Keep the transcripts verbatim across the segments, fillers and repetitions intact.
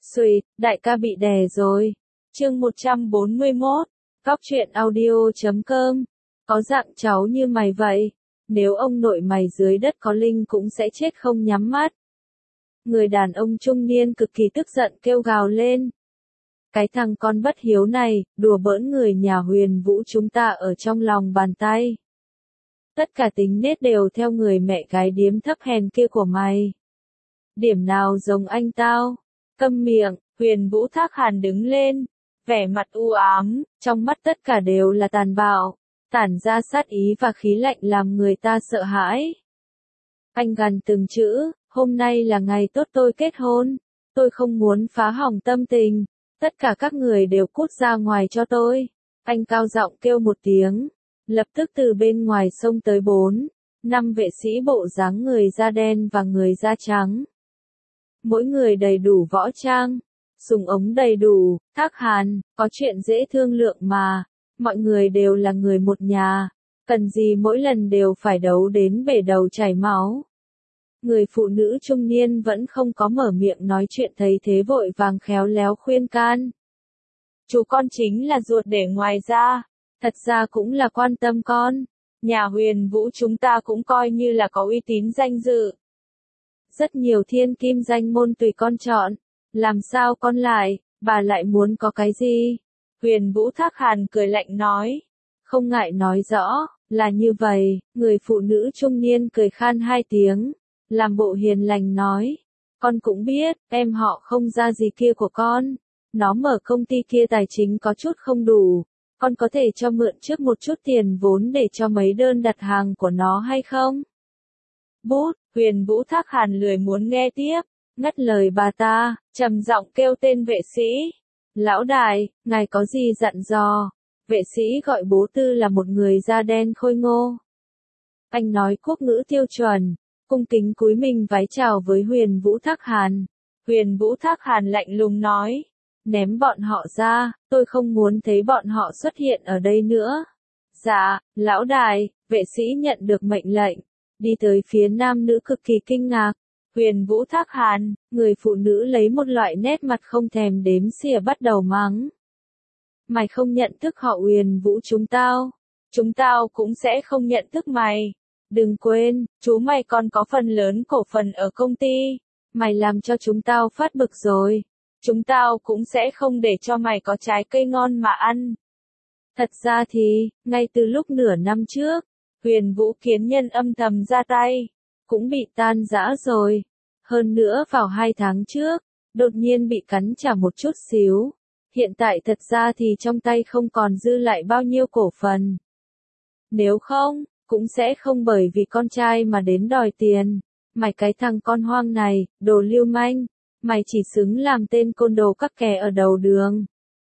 Xùi, đại ca bị đè rồi. Chương một trăm bốn mươi mốt, Cóc truyện audio chấm com. Có dạng cháu như mày vậy, nếu ông nội mày dưới đất có linh cũng sẽ chết không nhắm mắt. Người đàn ông trung niên cực kỳ tức giận kêu gào lên. Cái thằng con bất hiếu này, đùa bỡn người nhà Huyền Vũ chúng ta ở trong lòng bàn tay. Tất cả tính nết đều theo người mẹ gái điếm thấp hèn kia của mày. Điểm nào giống anh tao? Câm miệng, Huyền Vũ Thác Hàn đứng lên, vẻ mặt u ám, trong mắt tất cả đều là tàn bạo, tản ra sát ý và khí lạnh làm người ta sợ hãi. Anh gằn từng chữ, hôm nay là ngày tốt tôi kết hôn, tôi không muốn phá hỏng tâm tình, tất cả các người đều cút ra ngoài cho tôi. Anh cao giọng kêu một tiếng, lập tức từ bên ngoài xông tới bốn, năm vệ sĩ bộ dáng người da đen và người da trắng. Mỗi người đầy đủ võ trang, súng ống đầy đủ. Thác Hàn, có chuyện dễ thương lượng mà, mọi người đều là người một nhà, cần gì mỗi lần đều phải đấu đến bể đầu chảy máu. Người phụ nữ trung niên vẫn không có mở miệng nói chuyện thấy thế vội vàng khéo léo khuyên can. Chú con chính là ruột để ngoài ra, thật ra cũng là quan tâm con, nhà Huyền Vũ chúng ta cũng coi như là có uy tín danh dự. Rất nhiều thiên kim danh môn tùy con chọn, làm sao con lại, bà lại muốn có cái gì? Huyền Vũ Thác Hàn cười lạnh nói, không ngại nói rõ, là như vậy. Người phụ nữ trung niên cười khan hai tiếng, làm bộ hiền lành nói, con cũng biết, em họ không ra gì kia của con, nó mở công ty kia tài chính có chút không đủ, con có thể cho mượn trước một chút tiền vốn để cho mấy đơn đặt hàng của nó hay không? Bút, Huyền Vũ Thác Hàn lười muốn nghe tiếp, ngắt lời bà ta, trầm giọng kêu tên vệ sĩ. Lão đại, ngài có gì dặn dò? Vệ sĩ gọi bố Tư là một người da đen khôi ngô. Anh nói quốc ngữ tiêu chuẩn, cung kính cúi mình vái chào với Huyền Vũ Thác Hàn. Huyền Vũ Thác Hàn lạnh lùng nói, ném bọn họ ra, tôi không muốn thấy bọn họ xuất hiện ở đây nữa. Dạ, lão đại, vệ sĩ nhận được mệnh lệnh, đi tới phía nam nữ cực kỳ kinh ngạc. Huyền Vũ Thác Hàn, người phụ nữ lấy một loại nét mặt không thèm đếm xỉa bắt đầu mắng. Mày không nhận thức họ Huyền Vũ chúng tao, chúng tao cũng sẽ không nhận thức mày. Đừng quên, chú mày còn có phần lớn cổ phần ở công ty, mày làm cho chúng tao phát bực rồi. Chúng tao cũng sẽ không để cho mày có trái cây ngon mà ăn. Thật ra thì, ngay từ lúc nửa năm trước, Huyền Vũ Kiến Nhân âm thầm ra tay, cũng bị tan rã rồi. Hơn nữa vào hai tháng trước, đột nhiên bị cắn trả một chút xíu. Hiện tại thật ra thì trong tay không còn dư lại bao nhiêu cổ phần. Nếu không, cũng sẽ không bởi vì con trai mà đến đòi tiền. Mày cái thằng con hoang này, đồ lưu manh, mày chỉ xứng làm tên côn đồ các kẻ ở đầu đường.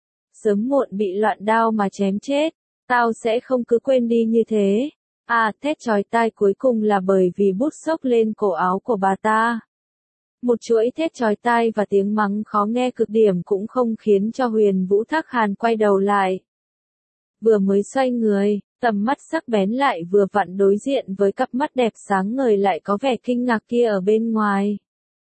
Sớm muộn bị loạn đao mà chém chết, tao sẽ không cứ quên đi như thế. À, thét chói tai cuối cùng là bởi vì bút xốc lên cổ áo của bà ta. Một chuỗi thét chói tai và tiếng mắng khó nghe cực điểm cũng không khiến cho Huyền Vũ Thác Hàn quay đầu lại. Vừa mới xoay người, tầm mắt sắc bén lại vừa vặn đối diện với cặp mắt đẹp sáng ngời lại có vẻ kinh ngạc kia ở bên ngoài.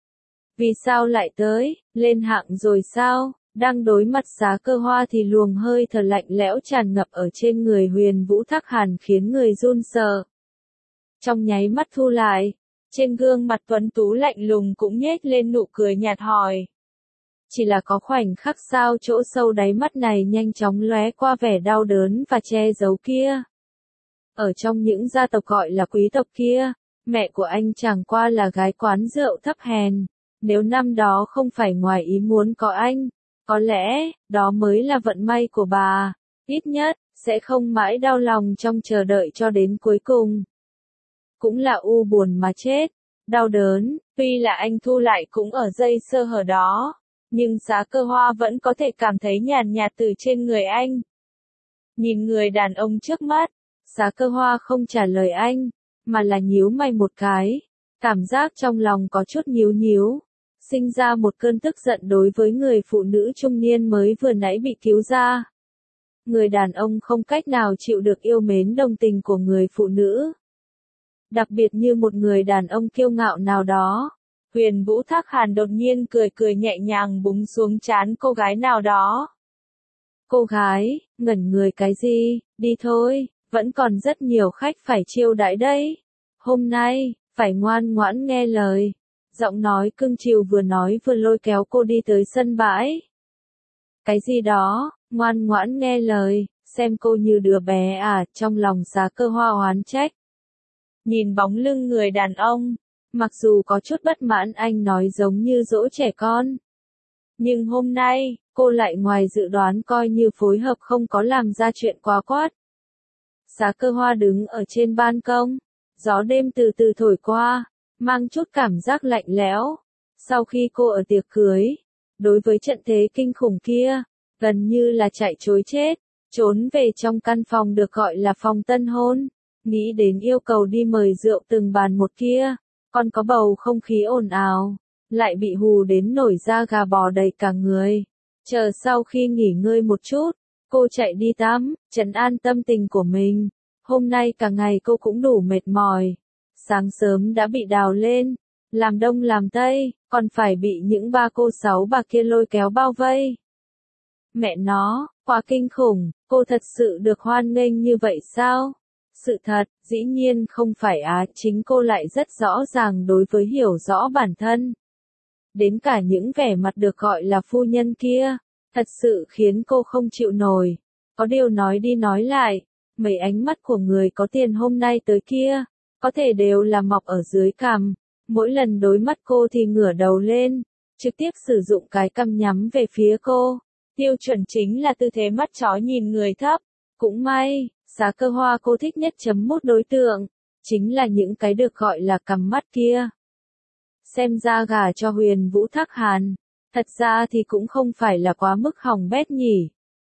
Vì sao lại tới, lên hạng rồi sao? Đang đối mặt Giá Cơ Hoa thì luồng hơi thở lạnh lẽo tràn ngập ở trên người Huyền Vũ Thác Hàn khiến người run sợ. Trong nháy mắt thu lại, trên gương mặt tuấn tú lạnh lùng cũng nhếch lên nụ cười nhạt hỏi. Chỉ là có khoảnh khắc sao chỗ sâu đáy mắt này nhanh chóng lóe qua vẻ đau đớn và che giấu kia. Ở trong những gia tộc gọi là quý tộc kia, mẹ của anh chẳng qua là gái quán rượu thấp hèn. Nếu năm đó không phải ngoài ý muốn có anh, có lẽ, đó mới là vận may của bà, ít nhất, sẽ không mãi đau lòng trong chờ đợi cho đến cuối cùng. Cũng là u buồn mà chết, đau đớn, tuy là anh thu lại cũng ở dây sơ hở đó, nhưng Giá Cơ Hoa vẫn có thể cảm thấy nhàn nhạt từ trên người anh. Nhìn người đàn ông trước mắt, Giá Cơ Hoa không trả lời anh, mà là nhíu mày một cái, cảm giác trong lòng có chút nhíu nhíu. Sinh ra một cơn tức giận đối với người phụ nữ trung niên mới vừa nãy bị cứu ra. Người đàn ông không cách nào chịu được yêu mến đồng tình của người phụ nữ. Đặc biệt như một người đàn ông kiêu ngạo nào đó, Huyền Vũ Thác Hàn đột nhiên cười cười nhẹ nhàng búng xuống trán cô gái nào đó. Cô gái, ngẩn người cái gì, đi thôi, vẫn còn rất nhiều khách phải chiêu đãi đấy. Hôm nay, phải ngoan ngoãn nghe lời. Giọng nói cưng chiều vừa nói vừa lôi kéo cô đi tới sân bãi. Cái gì đó, ngoan ngoãn nghe lời, xem cô như đứa bé à, trong lòng Xá Cơ Hoa oán trách. Nhìn bóng lưng người đàn ông, mặc dù có chút bất mãn anh nói giống như dỗ trẻ con. Nhưng hôm nay, cô lại ngoài dự đoán coi như phối hợp không có làm ra chuyện quá quát. Xá Cơ Hoa đứng ở trên ban công, gió đêm từ từ thổi qua, mang chút cảm giác lạnh lẽo. Sau khi cô ở tiệc cưới, đối với trận thế kinh khủng kia, gần như là chạy trối chết, trốn về trong căn phòng được gọi là phòng tân hôn, nghĩ đến yêu cầu đi mời rượu từng bàn một kia, còn có bầu không khí ồn ào, lại bị hù đến nổi da gà bò đầy cả người. Chờ sau khi nghỉ ngơi một chút, cô chạy đi tắm, trấn an tâm tình của mình. Hôm nay cả ngày cô cũng đủ mệt mỏi. Sáng sớm đã bị đào lên, làm đông làm tây, còn phải bị những ba cô sáu bà kia lôi kéo bao vây. Mẹ nó, quá kinh khủng, cô thật sự được hoan nghênh như vậy sao? Sự thật, dĩ nhiên không phải á, chính cô lại rất rõ ràng đối với hiểu rõ bản thân. Đến cả những vẻ mặt được gọi là phu nhân kia, thật sự khiến cô không chịu nổi. Có điều nói đi nói lại, mấy ánh mắt của người có tiền hôm nay tới kia, có thể đều là mọc ở dưới cằm. Mỗi lần đối mắt cô thì ngửa đầu lên, trực tiếp sử dụng cái cằm nhắm về phía cô. Tiêu chuẩn chính là tư thế mắt chó nhìn người thấp. Cũng may, Xá Cơ Hoa cô thích nhất chấm mút đối tượng, chính là những cái được gọi là cằm mắt kia. Xem ra gả cho Huyền Vũ Thác Hàn, thật ra thì cũng không phải là quá mức hỏng bét nhỉ.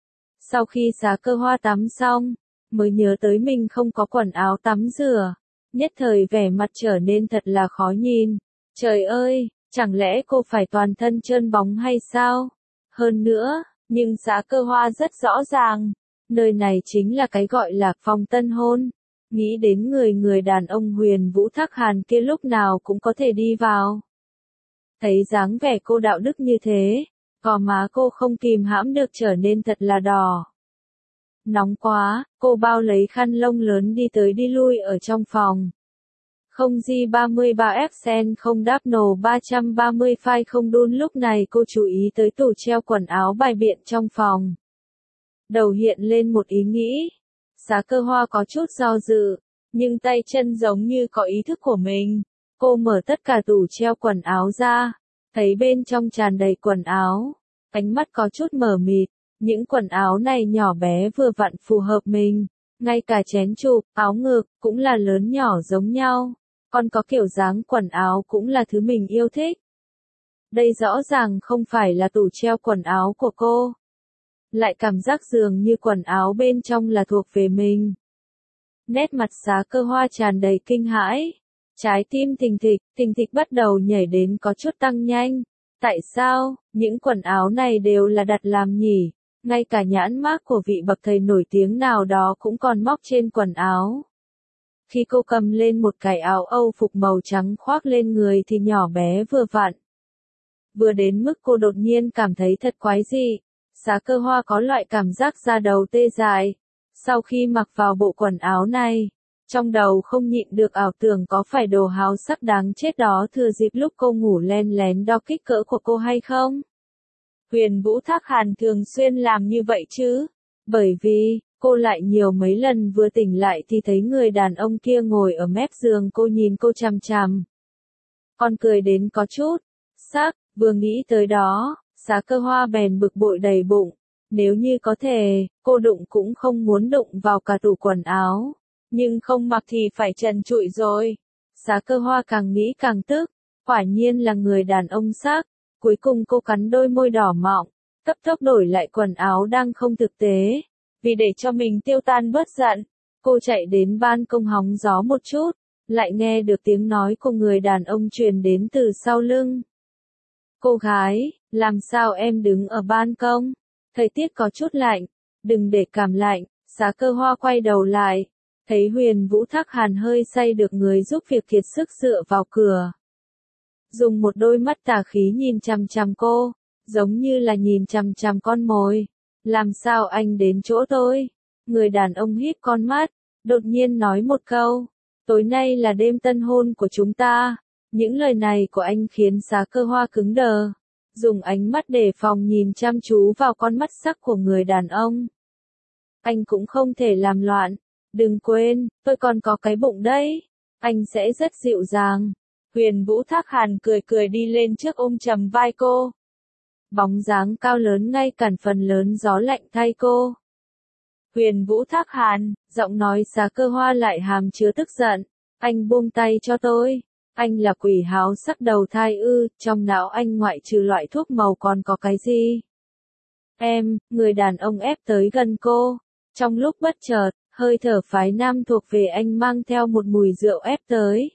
Sau khi Xá Cơ Hoa tắm xong, mới nhớ tới mình không có quần áo tắm rửa, nhất thời vẻ mặt trở nên thật là khó nhìn. Trời ơi, chẳng lẽ cô phải toàn thân trơn bóng hay sao? Hơn nữa, nhưng Xá Cơ Hoa rất rõ ràng, nơi này chính là cái gọi là phòng tân hôn. Nghĩ đến người người đàn ông Huyền Vũ Thác Hàn kia lúc nào cũng có thể đi vào. Thấy dáng vẻ cô đạo đức như thế, gò má cô không kìm hãm được trở nên thật là đỏ. Nóng quá, cô bao lấy khăn lông lớn đi tới đi lui ở trong phòng. Không G ba mươi ba F không đáp nổ ba trăm ba mươi phai không đun. Lúc này cô chú ý tới tủ treo quần áo bài biện trong phòng. Đầu hiện lên một ý nghĩ. Xá Cơ Hoa có chút do dự, nhưng tay chân giống như có ý thức của mình. Cô mở tất cả tủ treo quần áo ra, thấy bên trong tràn đầy quần áo. Ánh mắt có chút mờ mịt, những quần áo này nhỏ bé vừa vặn phù hợp mình. Ngay cả chén chụp, áo ngực, cũng là lớn nhỏ giống nhau. Còn có kiểu dáng quần áo cũng là thứ mình yêu thích. Đây rõ ràng không phải là tủ treo quần áo của cô. Lại cảm giác dường như quần áo bên trong là thuộc về mình. Nét mặt Xá Cơ Hoa tràn đầy kinh hãi. Trái tim thình thịch, thình thịch bắt đầu nhảy đến có chút tăng nhanh. Tại sao, những quần áo này đều là đặt làm nhỉ? Ngay cả nhãn mác của vị bậc thầy nổi tiếng nào đó cũng còn móc trên quần áo. Khi cô cầm lên một cái áo Âu phục màu trắng khoác lên người thì nhỏ bé vừa vặn. Vừa đến mức cô đột nhiên cảm thấy thật quái dị. Xá Cơ Hoa có loại cảm giác da đầu tê dại. Sau khi mặc vào bộ quần áo này, trong đầu không nhịn được ảo tưởng có phải đồ háo sắc đáng chết đó thừa dịp lúc cô ngủ len lén đo kích cỡ của cô hay không? Huyền Vũ Thác Hàn thường xuyên làm như vậy chứ, bởi vì, cô lại nhiều mấy lần vừa tỉnh lại thì thấy người đàn ông kia ngồi ở mép giường cô nhìn cô chằm chằm. Còn cười đến có chút, sắc, vừa nghĩ tới đó, Xá Cơ Hoa bèn bực bội đầy bụng, nếu như có thể, cô đụng cũng không muốn đụng vào cả tủ quần áo, nhưng không mặc thì phải trần trụi rồi. Xá Cơ Hoa càng nghĩ càng tức, quả nhiên là người đàn ông sắc. Cuối cùng cô cắn đôi môi đỏ mọng, cấp tốc đổi lại quần áo đang không thực tế. Vì để cho mình tiêu tan bớt giận, cô chạy đến ban công hóng gió một chút, lại nghe được tiếng nói của người đàn ông truyền đến từ sau lưng. Cô gái, làm sao em đứng ở ban công? Thời tiết có chút lạnh, đừng để cảm lạnh. Xá Cơ Hoa quay đầu lại, thấy Huyền Vũ Thác Hàn hơi say được người giúp việc kiệt sức dựa vào cửa. dùng một đôi mắt tà khí nhìn chằm chằm cô, giống như là nhìn chằm chằm con mồi. Làm sao anh đến chỗ tôi? Người đàn ông híp con mắt, đột nhiên nói một câu, tối nay là đêm tân hôn của chúng ta. Những lời này của anh khiến Xá Cơ Hoa cứng đờ, dùng ánh mắt đề phòng nhìn chăm chú vào con mắt sắc của người đàn ông. Anh cũng không thể làm loạn, đừng quên, tôi còn có cái bụng đấy. Anh sẽ rất dịu dàng. Huyền Vũ Thác Hàn cười cười đi lên trước ôm chầm vai cô. Bóng dáng cao lớn ngay cản phần lớn gió lạnh thay cô. Huyền Vũ Thác Hàn, giọng nói Xá Cơ Hoa lại hàm chứa tức giận. Anh buông tay cho tôi. Anh là quỷ háo sắc đầu thai ư, trong não anh ngoại trừ loại thuốc màu còn có cái gì? Em, người đàn ông ép tới gần cô. Trong lúc bất chợt, hơi thở phái nam thuộc về anh mang theo một mùi rượu ép tới.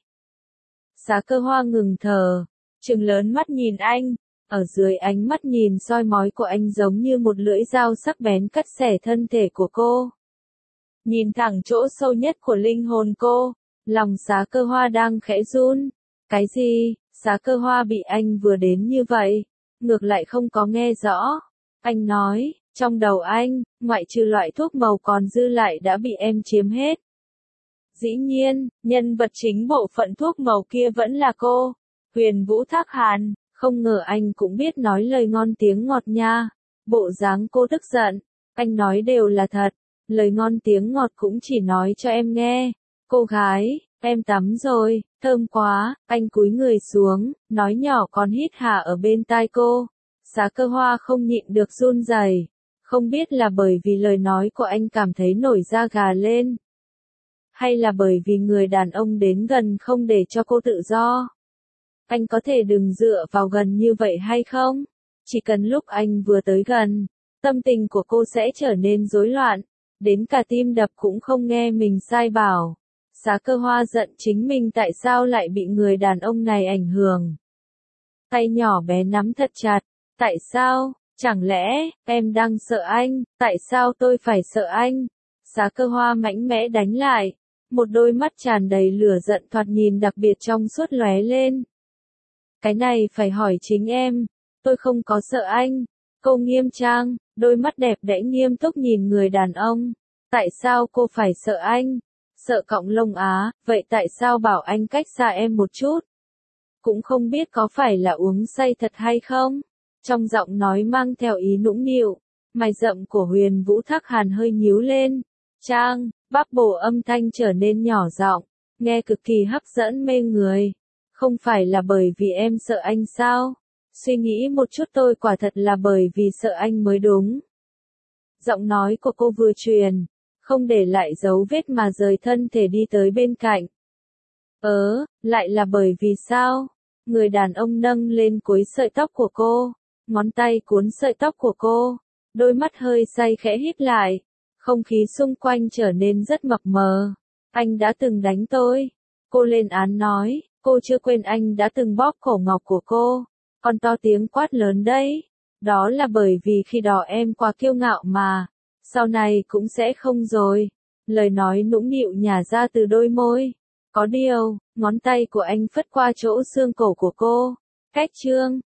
Xá Cơ Hoa ngừng thở, trừng lớn mắt nhìn anh. Ở dưới ánh mắt nhìn soi mói của anh giống như một lưỡi dao sắc bén cắt xẻ thân thể của cô. Nhìn thẳng chỗ sâu nhất của linh hồn cô, lòng Xá Cơ Hoa đang khẽ run. Cái gì? Xá Cơ Hoa bị anh vừa đến như vậy, ngược lại không có nghe rõ. Anh nói, trong đầu anh, ngoại trừ loại thuốc màu còn dư lại đã bị em chiếm hết. Dĩ nhiên, nhân vật chính bộ phận thuốc màu kia vẫn là cô, Huyền Vũ Thác Hàn. Không ngờ anh cũng biết nói lời ngon tiếng ngọt nha. Bộ dáng cô tức giận. Anh nói đều là thật. Lời ngon tiếng ngọt cũng chỉ nói cho em nghe. Cô gái, em tắm rồi, thơm quá. Anh cúi người xuống, nói nhỏ còn hít hà ở bên tai cô. Xá Cơ Hoa không nhịn được run rẩy. Không biết là bởi vì lời nói của anh cảm thấy nổi da gà lên, hay là bởi vì người đàn ông đến gần không để cho cô tự do. Anh có thể đừng dựa vào gần như vậy hay không? Chỉ cần lúc anh vừa tới gần, tâm tình của cô sẽ trở nên rối loạn, đến cả tim đập cũng không nghe mình sai bảo. Xá Cơ Hoa giận chính mình tại sao lại bị người đàn ông này ảnh hưởng. Tay nhỏ bé nắm thật chặt. Tại sao? Chẳng lẽ, em đang sợ anh? Tại sao tôi phải sợ anh? Xá Cơ Hoa mạnh mẽ đánh lại. Một đôi mắt tràn đầy lửa giận thoạt nhìn đặc biệt trong suốt lóe lên. Cái này phải hỏi chính em. Tôi không có sợ anh. Cô nghiêm trang, đôi mắt đẹp đẽ nghiêm túc nhìn người đàn ông. Tại sao cô phải sợ anh? Sợ cọng lông á, vậy tại sao bảo anh cách xa em một chút? Cũng không biết có phải là uống say thật hay không? Trong giọng nói mang theo ý nũng nịu, mày rậm của Huyền Vũ Thác Hàn hơi nhíu lên. Trang, bắp bổ âm thanh trở nên nhỏ giọng, nghe cực kỳ hấp dẫn mê người. Không phải là bởi vì em sợ anh sao? Suy nghĩ một chút tôi quả thật là bởi vì sợ anh mới đúng. Giọng nói của cô vừa truyền, không để lại dấu vết mà rời thân thể đi tới bên cạnh. Ớ, lại là bởi vì sao? Người đàn ông nâng lên cuối sợi tóc của cô, ngón tay cuốn sợi tóc của cô, đôi mắt hơi say khẽ híp lại, không khí xung quanh trở nên rất mập mờ. Anh đã từng đánh tôi. Cô lên án nói, cô chưa quên anh đã từng bóp cổ ngọc của cô, còn to tiếng quát lớn đấy. Đó là bởi vì khi đó em quá kiêu ngạo mà, sau này cũng sẽ không rồi. Lời nói nũng nịu nhả ra từ đôi môi. Có điều, ngón tay của anh phất qua chỗ xương cổ của cô. Cách trương,